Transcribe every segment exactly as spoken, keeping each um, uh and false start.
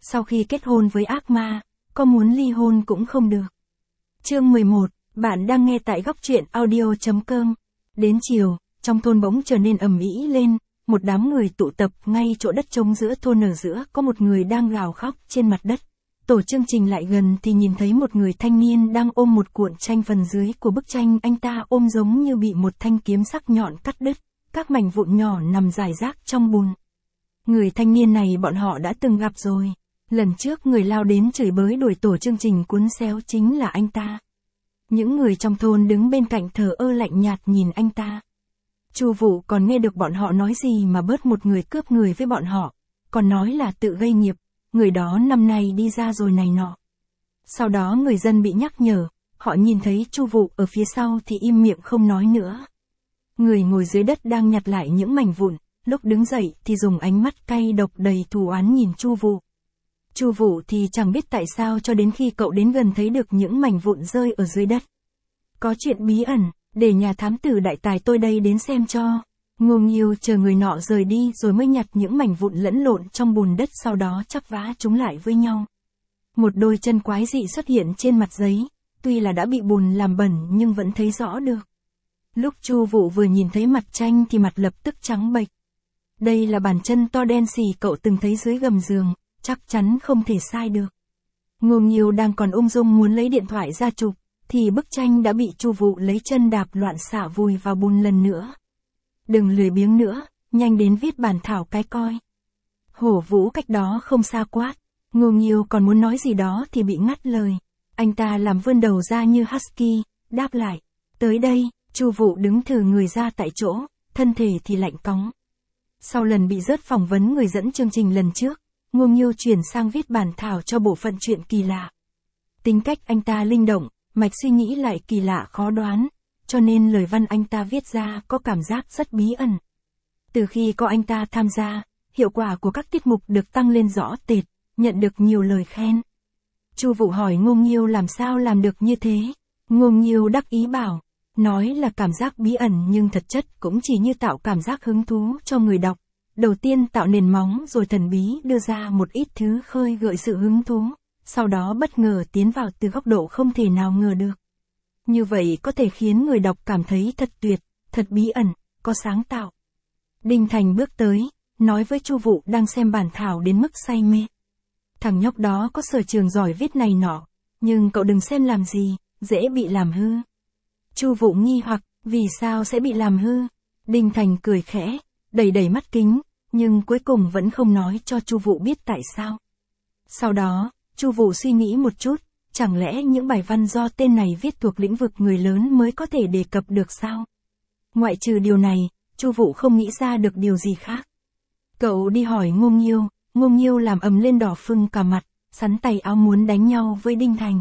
sau khi kết hôn với ác ma, có muốn ly hôn cũng không được. Chương mười một, bạn đang nghe tại góc truyện audio chấm com. Đến chiều, trong thôn bỗng trở nên ầm ĩ lên, một đám người tụ tập ngay chỗ đất trống giữa thôn, ở giữa có một người đang gào khóc trên mặt đất. Tổ chương trình lại gần thì nhìn thấy một người thanh niên đang ôm một cuộn tranh, phần dưới của bức tranh anh ta ôm giống như bị một thanh kiếm sắc nhọn cắt đứt, các mảnh vụn nhỏ nằm rải rác trong bùn. Người thanh niên này bọn họ đã từng gặp rồi. Lần trước người lao đến chửi bới đuổi tổ chương trình cuốn xéo chính là anh ta. Những người trong thôn đứng bên cạnh thờ ơ lạnh nhạt nhìn anh ta. Chu Vũ còn nghe được bọn họ nói gì mà bớt một người cướp người với bọn họ, còn nói là tự gây nghiệp, người đó năm nay đi ra rồi này nọ. Sau đó người dân bị nhắc nhở, họ nhìn thấy Chu Vũ ở phía sau thì im miệng không nói nữa. Người ngồi dưới đất đang nhặt lại những mảnh vụn, lúc đứng dậy thì dùng ánh mắt cay độc đầy thù oán nhìn Chu Vũ. Chu Vũ thì chẳng biết tại sao cho đến khi cậu đến gần thấy được những mảnh vụn rơi ở dưới đất. Có chuyện bí ẩn, để nhà thám tử đại tài tôi đây đến xem cho. Ngô Nghiêu chờ người nọ rời đi rồi mới nhặt những mảnh vụn lẫn lộn trong bùn đất, sau đó chắp vá chúng lại với nhau. Một đôi chân quái dị xuất hiện trên mặt giấy, tuy là đã bị bùn làm bẩn nhưng vẫn thấy rõ được. Lúc Chu Vũ vừa nhìn thấy mặt tranh thì mặt lập tức trắng bệch. Đây là bàn chân to đen xì cậu từng thấy dưới gầm giường, chắc chắn không thể sai được. Ngô Nghiêu đang còn ung dung muốn lấy điện thoại ra chụp, thì bức tranh đã bị Chu Vũ lấy chân đạp loạn xạ vùi vào bùn lần nữa. Đừng lười biếng nữa, nhanh đến viết bản thảo cái coi. Hổ Vũ cách đó không xa quát. Ngô Nghiêu còn muốn nói gì đó thì bị ngắt lời. Anh ta làm vươn đầu ra như husky, đáp lại. Tới đây, Chu Vũ đứng thừ người ra tại chỗ, thân thể thì lạnh cóng. Sau lần bị rớt phỏng vấn người dẫn chương trình lần trước, Ngô Nghiêu chuyển sang viết bản thảo cho bộ phận chuyện kỳ lạ. Tính cách anh ta linh động, mạch suy nghĩ lại kỳ lạ khó đoán, cho nên lời văn anh ta viết ra có cảm giác rất bí ẩn. Từ khi có anh ta tham gia, hiệu quả của các tiết mục được tăng lên rõ rệt, nhận được nhiều lời khen. Chu Vũ hỏi Ngô Nghiêu làm sao làm được như thế. Ngô Nghiêu đắc ý bảo, nói là cảm giác bí ẩn nhưng thật chất cũng chỉ như tạo cảm giác hứng thú cho người đọc. Đầu tiên tạo nền móng rồi thần bí đưa ra một ít thứ khơi gợi sự hứng thú, sau đó bất ngờ tiến vào từ góc độ không thể nào ngờ được. Như vậy có thể khiến người đọc cảm thấy thật tuyệt, thật bí ẩn, có sáng tạo. Đinh Thành bước tới, nói với Chu Vũ đang xem bản thảo đến mức say mê. Thằng nhóc đó có sở trường giỏi viết này nọ, nhưng cậu đừng xem làm gì, dễ bị làm hư. Chu Vũ nghi hoặc, vì sao sẽ bị làm hư? Đinh Thành cười khẽ, đẩy đẩy mắt kính, nhưng cuối cùng vẫn không nói cho Chu Vũ biết tại sao. Sau đó, Chu Vũ suy nghĩ một chút, chẳng lẽ những bài văn do tên này viết thuộc lĩnh vực người lớn mới có thể đề cập được sao? Ngoại trừ điều này, Chu Vũ không nghĩ ra được điều gì khác. Cậu đi hỏi Ngô Nghiêu, Ngô Nghiêu làm ầm lên đỏ phừng cả mặt, sắn tay áo muốn đánh nhau với Đinh Thành.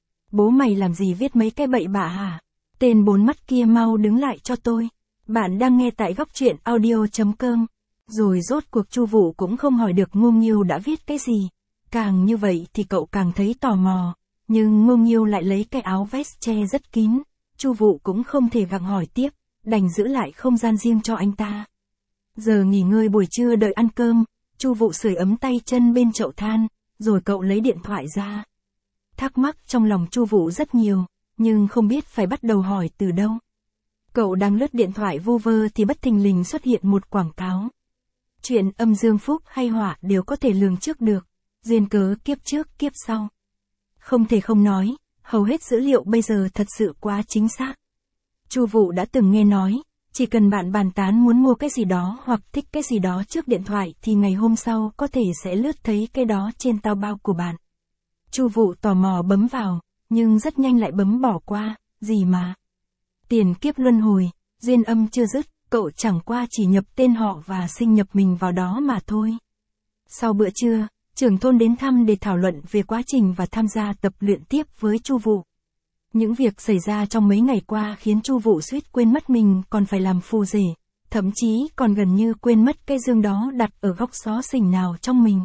Bố mày làm gì viết mấy cái bậy bạ hả? Tên bốn mắt kia mau đứng lại cho tôi. Bạn đang nghe tại góc truyện audio chấm com. Rồi rốt cuộc Chu Vũ cũng không hỏi được Ngô Nghiêu đã viết cái gì. Càng như vậy thì cậu càng thấy tò mò. Nhưng Ngô Nghiêu lại lấy cái áo vest che rất kín. Chu Vũ cũng không thể gặng hỏi tiếp, đành giữ lại không gian riêng cho anh ta. Giờ nghỉ ngơi buổi trưa đợi ăn cơm, Chu Vũ sưởi ấm tay chân bên chậu than, rồi cậu lấy điện thoại ra. Thắc mắc trong lòng Chu Vũ rất nhiều, nhưng không biết phải bắt đầu hỏi từ đâu. Cậu đang lướt điện thoại vu vơ thì bất thình lình xuất hiện một quảng cáo. Chuyện âm dương phúc hay họa đều có thể lường trước được, duyên cớ kiếp trước kiếp sau. Không thể không nói, hầu hết dữ liệu bây giờ thật sự quá chính xác. Chu Vũ đã từng nghe nói, chỉ cần bạn bàn tán muốn mua cái gì đó hoặc thích cái gì đó trước điện thoại thì ngày hôm sau có thể sẽ lướt thấy cái đó trên tao bao của bạn. Chu Vũ tò mò bấm vào, nhưng rất nhanh lại bấm bỏ qua, gì mà. Tiền kiếp luân hồi, duyên âm chưa dứt, cậu chẳng qua chỉ nhập tên họ và sinh nhập mình vào đó mà thôi. Sau bữa trưa, trưởng thôn đến thăm để thảo luận về quá trình và tham gia tập luyện tiếp với Chu Vũ. Những việc xảy ra trong mấy ngày qua khiến Chu Vũ suýt quên mất mình còn phải làm phù rể, thậm chí còn gần như quên mất cái dương đó đặt ở góc xó xỉnh nào trong mình.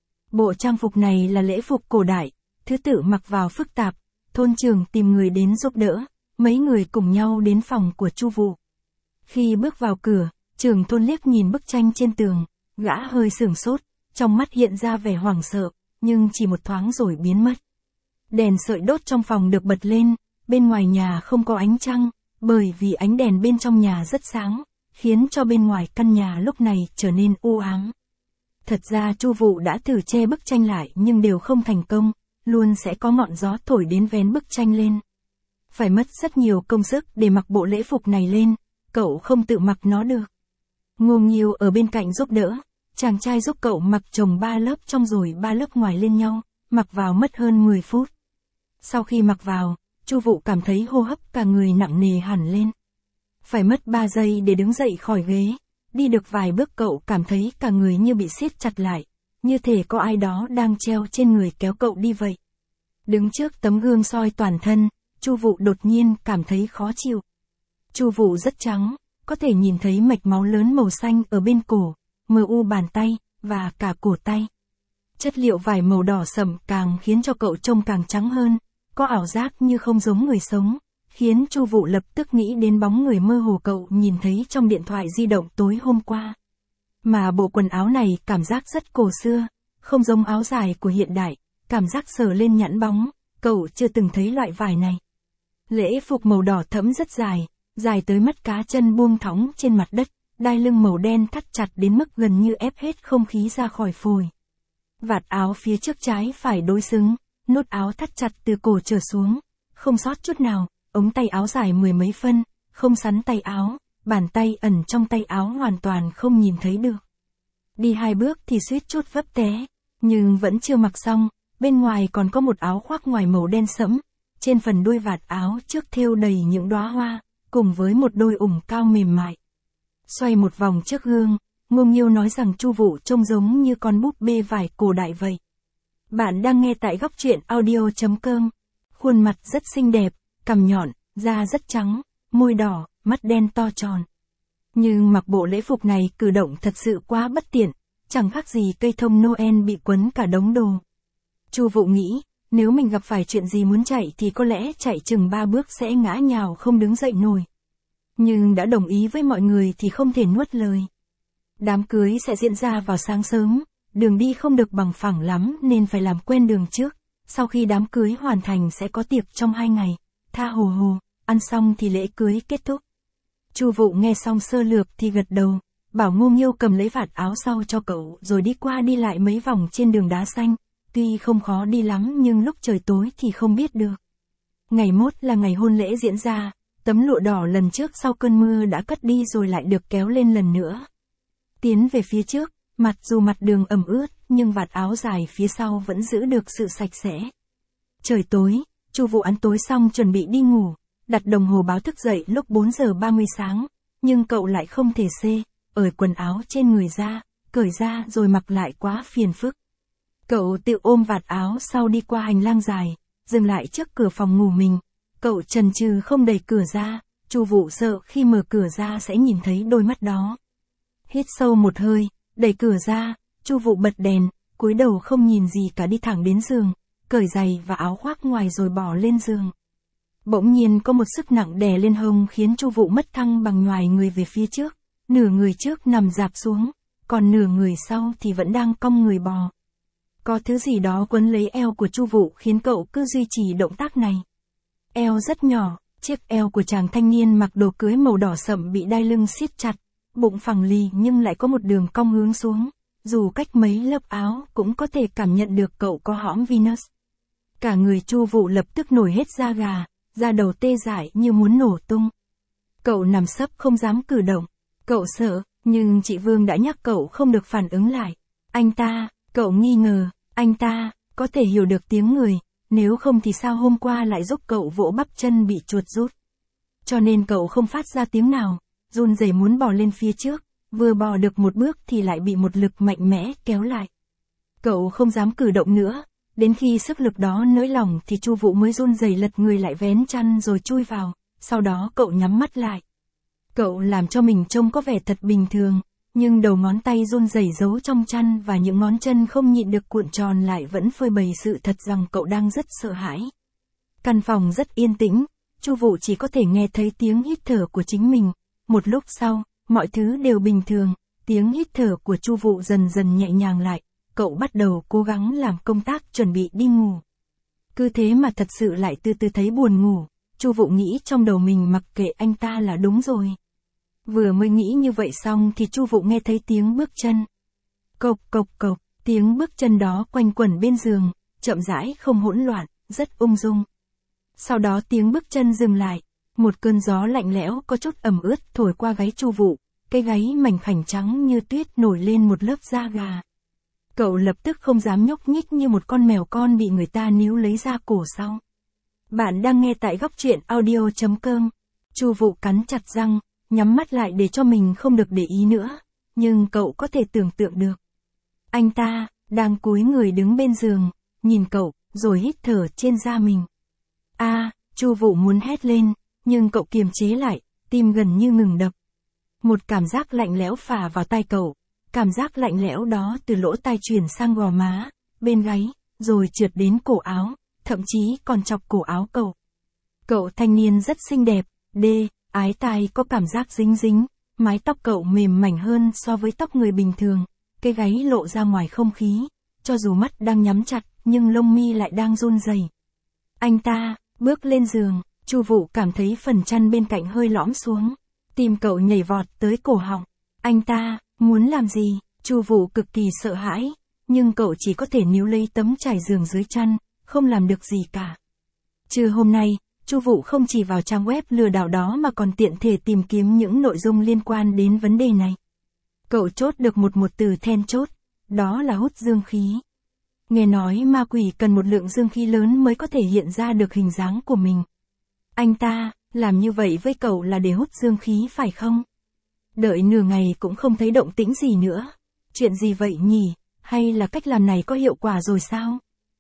Bộ trang phục này là lễ phục cổ đại, thứ tự mặc vào phức tạp, thôn trưởng tìm người đến giúp đỡ, mấy người cùng nhau đến phòng của Chu Vũ. Khi bước vào cửa, trưởng thôn liếc nhìn bức tranh trên tường, gã hơi sửng sốt, trong mắt hiện ra vẻ hoảng sợ, nhưng chỉ một thoáng rồi biến mất. Đèn sợi đốt trong phòng được bật lên, bên ngoài nhà không có ánh trăng, bởi vì ánh đèn bên trong nhà rất sáng, khiến cho bên ngoài căn nhà lúc này trở nên u ám. Thật ra Chu Vụ đã thử che bức tranh lại nhưng đều không thành công, luôn sẽ có ngọn gió thổi đến vén bức tranh lên. Phải mất rất nhiều công sức để mặc bộ lễ phục này lên, cậu không tự mặc nó được. Ngô Nghiêu ở bên cạnh giúp đỡ, chàng trai giúp cậu mặc chồng ba lớp trong rồi ba lớp ngoài lên nhau, mặc vào mất hơn mười phút. Sau khi mặc vào, Chu Vụ cảm thấy hô hấp cả người nặng nề hẳn lên. Phải mất ba giây để đứng dậy khỏi ghế, đi được vài bước cậu cảm thấy cả người như bị siết chặt lại, như thể có ai đó đang treo trên người kéo cậu đi vậy. Đứng trước tấm gương soi toàn thân, Chu Vụ đột nhiên cảm thấy khó chịu. Chu Vụ rất trắng, có thể nhìn thấy mạch máu lớn màu xanh ở bên cổ, mờ u bàn tay, và cả cổ tay. Chất liệu vải màu đỏ sẫm càng khiến cho cậu trông càng trắng hơn, có ảo giác như không giống người sống, khiến Chu Vụ lập tức nghĩ đến bóng người mơ hồ cậu nhìn thấy trong điện thoại di động tối hôm qua. Mà bộ quần áo này cảm giác rất cổ xưa, không giống áo dài của hiện đại, cảm giác sờ lên nhẵn bóng, cậu chưa từng thấy loại vải này. Lễ phục màu đỏ thẫm rất dài, dài tới mắt cá chân buông thõng trên mặt đất, đai lưng màu đen thắt chặt đến mức gần như ép hết không khí ra khỏi phổi. Vạt áo phía trước trái phải đối xứng, nút áo thắt chặt từ cổ trở xuống, không sót chút nào, ống tay áo dài mười mấy phân, không sắn tay áo, bàn tay ẩn trong tay áo hoàn toàn không nhìn thấy được. Đi hai bước thì suýt chút vấp té, nhưng vẫn chưa mặc xong, bên ngoài còn có một áo khoác ngoài màu đen sẫm, trên phần đuôi vạt áo trước thêu đầy những đóa hoa, cùng với một đôi ủng cao mềm mại. Xoay một vòng trước gương, Ngô Nghiêu nói rằng Chu Vụ trông giống như con búp bê vải cổ đại vậy. Bạn đang nghe tại góc truyện audio chấm com. Khuôn mặt rất xinh đẹp, cằm nhọn, da rất trắng, môi đỏ, mắt đen to tròn. Nhưng mặc bộ lễ phục này cử động thật sự quá bất tiện, chẳng khác gì cây thông Noel bị quấn cả đống đồ. Chu Vụ nghĩ, nếu mình gặp phải chuyện gì muốn chạy thì có lẽ chạy chừng ba bước sẽ ngã nhào không đứng dậy nổi. Nhưng đã đồng ý với mọi người thì không thể nuốt lời. Đám cưới sẽ diễn ra vào sáng sớm, đường đi không được bằng phẳng lắm nên phải làm quen đường trước. Sau khi đám cưới hoàn thành sẽ có tiệc trong hai ngày, tha hồ hồ, ăn xong thì lễ cưới kết thúc. Chu Vụ nghe xong sơ lược thì gật đầu, bảo Ngô Nghiêu cầm lấy vạt áo sau cho cậu rồi đi qua đi lại mấy vòng trên đường đá xanh, tuy không khó đi lắm nhưng lúc trời tối thì không biết được. Ngày mốt là ngày hôn lễ diễn ra, tấm lụa đỏ lần trước sau cơn mưa đã cất đi rồi lại được kéo lên lần nữa. Tiến về phía trước, mặc dù mặt đường ẩm ướt, nhưng vạt áo dài phía sau vẫn giữ được sự sạch sẽ. Trời tối, Chu Vụ ăn tối xong chuẩn bị đi ngủ, đặt đồng hồ báo thức dậy lúc bốn giờ ba mươi sáng, nhưng cậu lại không thể xê, ởi quần áo trên người ra, cởi ra rồi mặc lại quá phiền phức. Cậu tự ôm vạt áo sau đi qua hành lang dài, dừng lại trước cửa phòng ngủ mình. Cậu chần chừ không đẩy cửa ra, Chu Vụ sợ khi mở cửa ra sẽ nhìn thấy đôi mắt đó. Hít sâu một hơi, đẩy cửa ra, Chu Vụ bật đèn, cúi đầu không nhìn gì cả đi thẳng đến giường, cởi giày và áo khoác ngoài rồi bỏ lên giường. Bỗng nhiên có một sức nặng đè lên hông khiến Chu Vụ mất thăng bằng nhoài người về phía trước, nửa người trước nằm rạp xuống, còn nửa người sau thì vẫn đang cong người bò. Có thứ gì đó quấn lấy eo của Chu Vụ khiến cậu cứ duy trì động tác này. Eo rất nhỏ, chiếc eo của chàng thanh niên mặc đồ cưới màu đỏ sẫm bị đai lưng siết chặt, bụng phẳng lì nhưng lại có một đường cong hướng xuống, dù cách mấy lớp áo cũng có thể cảm nhận được cậu có hõm Venus. Cả người Chu Vụ lập tức nổi hết da gà, da đầu tê dại như muốn nổ tung. Cậu nằm sấp không dám cử động, cậu sợ, nhưng chị Vương đã nhắc cậu không được phản ứng lại. Anh ta, cậu nghi ngờ, anh ta, có thể hiểu được tiếng người, nếu không thì sao hôm qua lại giúp cậu vỗ bắp chân bị chuột rút. Cho nên cậu không phát ra tiếng nào, run rẩy muốn bò lên phía trước, vừa bò được một bước thì lại bị một lực mạnh mẽ kéo lại. Cậu không dám cử động nữa, đến khi sức lực đó nới lỏng thì Chu Vụ mới run rẩy lật người lại vén chăn rồi chui vào, sau đó cậu nhắm mắt lại. Cậu làm cho mình trông có vẻ thật bình thường, nhưng đầu ngón tay run rẩy giấu trong chăn và những ngón chân không nhịn được cuộn tròn lại vẫn phơi bày sự thật rằng cậu đang rất sợ hãi. Căn phòng rất yên tĩnh, Chu Vụ chỉ có thể nghe thấy tiếng hít thở của chính mình. Một lúc sau, mọi thứ đều bình thường, tiếng hít thở của Chu Vụ dần dần nhẹ nhàng lại, cậu bắt đầu cố gắng làm công tác chuẩn bị đi ngủ. Cứ thế mà thật sự lại từ từ thấy buồn ngủ, Chu Vụ nghĩ trong đầu mình mặc kệ anh ta là đúng rồi. Vừa mới nghĩ như vậy xong thì Chu Vụ nghe thấy tiếng bước chân. Cộc cộc cộc, tiếng bước chân đó quanh quẩn bên giường, chậm rãi không hỗn loạn, rất ung dung. Sau đó tiếng bước chân dừng lại, một cơn gió lạnh lẽo có chút ẩm ướt thổi qua gáy Chu Vụ, cái gáy mảnh khảnh trắng như tuyết nổi lên một lớp da gà. Cậu lập tức không dám nhúc nhích như một con mèo con bị người ta níu lấy da cổ sau. Bạn đang nghe tại góc truyện audio chấm com. Chu Vụ cắn chặt răng, nhắm mắt lại để cho mình không được để ý nữa, nhưng cậu có thể tưởng tượng được. Anh ta, đang cúi người đứng bên giường, nhìn cậu, rồi hít thở trên da mình. A, à, Chu Vụ muốn hét lên, nhưng cậu kiềm chế lại, tim gần như ngừng đập. Một cảm giác lạnh lẽo phả vào tai cậu, cảm giác lạnh lẽo đó từ lỗ tai truyền sang gò má, bên gáy, rồi trượt đến cổ áo, thậm chí còn chọc cổ áo cậu. Cậu thanh niên rất xinh đẹp, đê, ái tai có cảm giác dính dính, mái tóc cậu mềm mảnh hơn so với tóc người bình thường, cái gáy lộ ra ngoài không khí, cho dù mắt đang nhắm chặt, nhưng lông mi lại đang run rẩy. Anh ta, bước lên giường, Chu Vụ cảm thấy phần chăn bên cạnh hơi lõm xuống, tim cậu nhảy vọt tới cổ họng. Anh ta, muốn làm gì? Chu Vụ cực kỳ sợ hãi, nhưng cậu chỉ có thể níu lấy tấm trải giường dưới chăn, không làm được gì cả. Trưa hôm nay, Chu Vụ không chỉ vào trang web lừa đảo đó mà còn tiện thể tìm kiếm những nội dung liên quan đến vấn đề này. Cậu chốt được một một từ then chốt, đó là hút dương khí. Nghe nói ma quỷ cần một lượng dương khí lớn mới có thể hiện ra được hình dáng của mình. Anh ta, làm như vậy với cậu là để hút dương khí phải không? Đợi nửa ngày cũng không thấy động tĩnh gì nữa. Chuyện gì vậy nhỉ? Hay là cách làm này có hiệu quả rồi sao?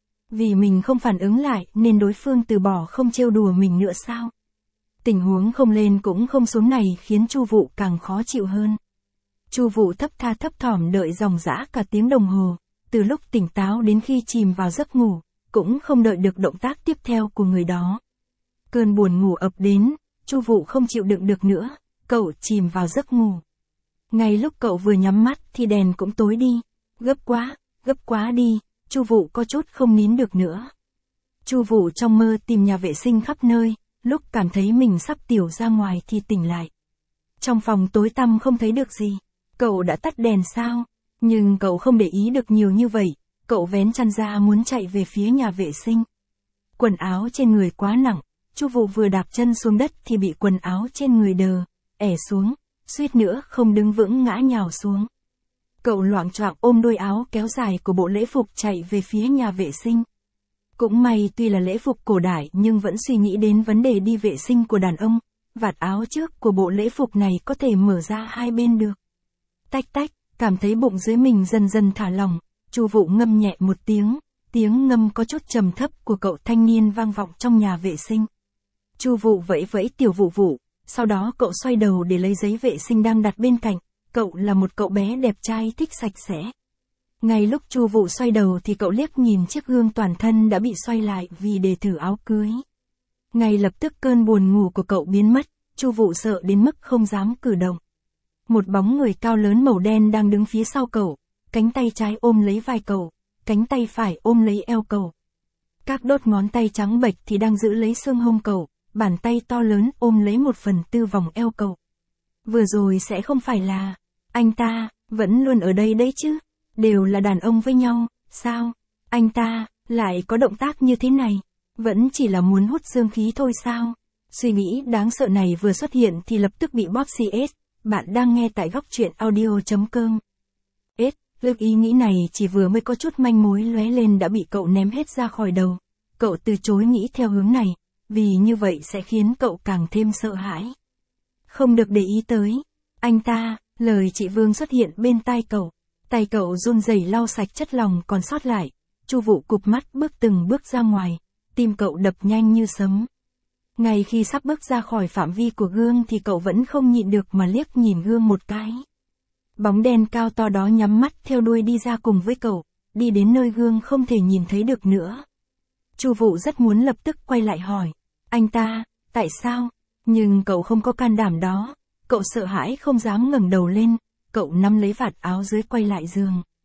Vì mình không phản ứng lại nên đối phương từ bỏ không trêu đùa mình nữa sao? Tình huống không lên cũng không xuống này khiến Chu Vụ càng khó chịu hơn. Chu Vụ thấp tha thấp thỏm đợi dòng dã cả tiếng đồng hồ, từ lúc tỉnh táo đến khi chìm vào giấc ngủ, cũng không đợi được động tác tiếp theo của người đó. Cơn buồn ngủ ập đến, Chu Vụ không chịu đựng được nữa, cậu chìm vào giấc ngủ. Ngay lúc cậu vừa nhắm mắt thì đèn cũng tối đi. Gấp quá, gấp quá đi, Chu Vụ có chút không nín được nữa. Chu Vụ trong mơ tìm nhà vệ sinh khắp nơi, lúc cảm thấy mình sắp tiểu ra ngoài thì tỉnh lại. Trong phòng tối tăm không thấy được gì. Cậu đã tắt đèn sao? Nhưng cậu không để ý được nhiều như vậy, cậu vén chăn ra muốn chạy về phía nhà vệ sinh. Quần áo trên người quá nặng, Chu Vụ vừa đạp chân xuống đất thì bị quần áo trên người đờ, ẻ xuống, suýt nữa không đứng vững ngã nhào xuống. Cậu loạng choạng ôm đôi áo kéo dài của bộ lễ phục chạy về phía nhà vệ sinh. Cũng may tuy là lễ phục cổ đại nhưng vẫn suy nghĩ đến vấn đề đi vệ sinh của đàn ông, vạt áo trước của bộ lễ phục này có thể mở ra hai bên được. Tách tách, cảm thấy bụng dưới mình dần dần thả lỏng, Chu Vụ ngâm nhẹ một tiếng, tiếng ngâm có chút trầm thấp của cậu thanh niên vang vọng trong nhà vệ sinh. Chu Vụ vẫy vẫy Tiểu Vụ Vụ, sau đó cậu xoay đầu để lấy giấy vệ sinh đang đặt bên cạnh, cậu là một cậu bé đẹp trai thích sạch sẽ. Ngay lúc Chu Vụ xoay đầu thì cậu liếc nhìn chiếc gương toàn thân đã bị xoay lại vì để thử áo cưới. Ngay lập tức cơn buồn ngủ của cậu biến mất, Chu Vụ sợ đến mức không dám cử động. Một bóng người cao lớn màu đen đang đứng phía sau cậu, cánh tay trái ôm lấy vai cậu, cánh tay phải ôm lấy eo cậu. Các đốt ngón tay trắng bệch thì đang giữ lấy xương hông cậu, bàn tay to lớn ôm lấy một phần tư vòng eo cậu. Vừa rồi sẽ không phải là, anh ta, vẫn luôn ở đây đấy chứ, đều là đàn ông với nhau, sao, anh ta, lại có động tác như thế này, vẫn chỉ là muốn hút dương khí thôi sao? Suy nghĩ đáng sợ này vừa xuất hiện thì lập tức bị bóp xê ét, bạn đang nghe tại góc truyện audio chấm com. Ết, lực ý nghĩ này chỉ vừa mới có chút manh mối lóe lên đã bị cậu ném hết ra khỏi đầu. Cậu từ chối nghĩ theo hướng này, vì như vậy sẽ khiến cậu càng thêm sợ hãi. Không được để ý tới. Anh ta, lời chị Vương xuất hiện bên tai cậu. Tay cậu run rẩy lau sạch chất lỏng còn sót lại. Chu Vụ cụp mắt bước từng bước ra ngoài. Tim cậu đập nhanh như sấm. Ngay khi sắp bước ra khỏi phạm vi của gương thì cậu vẫn không nhịn được mà liếc nhìn gương một cái. Bóng đen cao to đó nhắm mắt theo đuôi đi ra cùng với cậu, đi đến nơi gương không thể nhìn thấy được nữa. Chu Vụ rất muốn lập tức quay lại hỏi, anh ta, tại sao? Nhưng cậu không có can đảm đó, cậu sợ hãi không dám ngẩng đầu lên, cậu nắm lấy vạt áo dưới quay lại giường.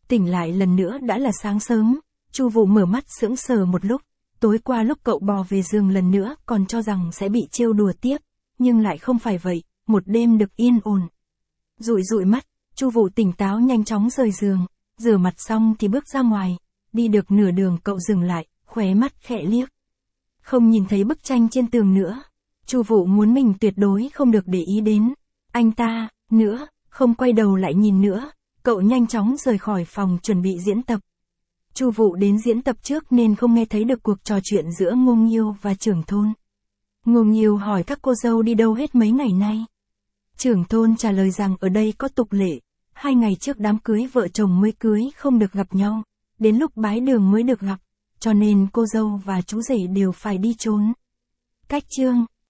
Tỉnh lại lần nữa đã là sáng sớm, Chu Vũ mở mắt sững sờ một lúc, tối qua lúc cậu bò về giường lần nữa còn cho rằng sẽ bị trêu đùa tiếp, nhưng lại không phải vậy, một đêm được yên ổn. Dụi dụi mắt, Chu Vũ tỉnh táo nhanh chóng rời giường, rửa mặt xong thì bước ra ngoài, đi được nửa đường cậu dừng lại, khóe mắt khẽ liếc. Không nhìn thấy bức tranh trên tường nữa. Chu Vũ muốn mình tuyệt đối không được để ý đến anh ta nữa, không quay đầu lại nhìn nữa, cậu nhanh chóng rời khỏi phòng chuẩn bị diễn tập. Chu Vũ đến diễn tập trước nên không nghe thấy được cuộc trò chuyện giữa Ngô Nghiêu và trưởng thôn. Ngô Nghiêu hỏi các cô dâu đi đâu hết mấy ngày nay. Trưởng thôn trả lời rằng ở đây có tục lệ, hai ngày trước đám cưới vợ chồng mới cưới không được gặp nhau, đến lúc bái đường mới được gặp, cho nên cô dâu và chú rể đều phải đi trốn. Cách chương